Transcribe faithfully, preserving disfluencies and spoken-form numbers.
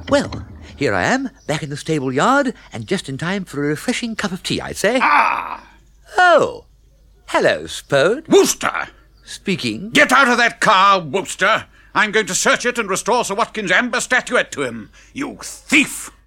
Well, here I am, back in the stable yard, and just in time for a refreshing cup of tea, I'd say. Ah! Oh, hello, Spode. Wooster! Speaking. Get out of that car, Wooster! I'm going to search it and restore Sir Watkins' amber statuette to him. You thief!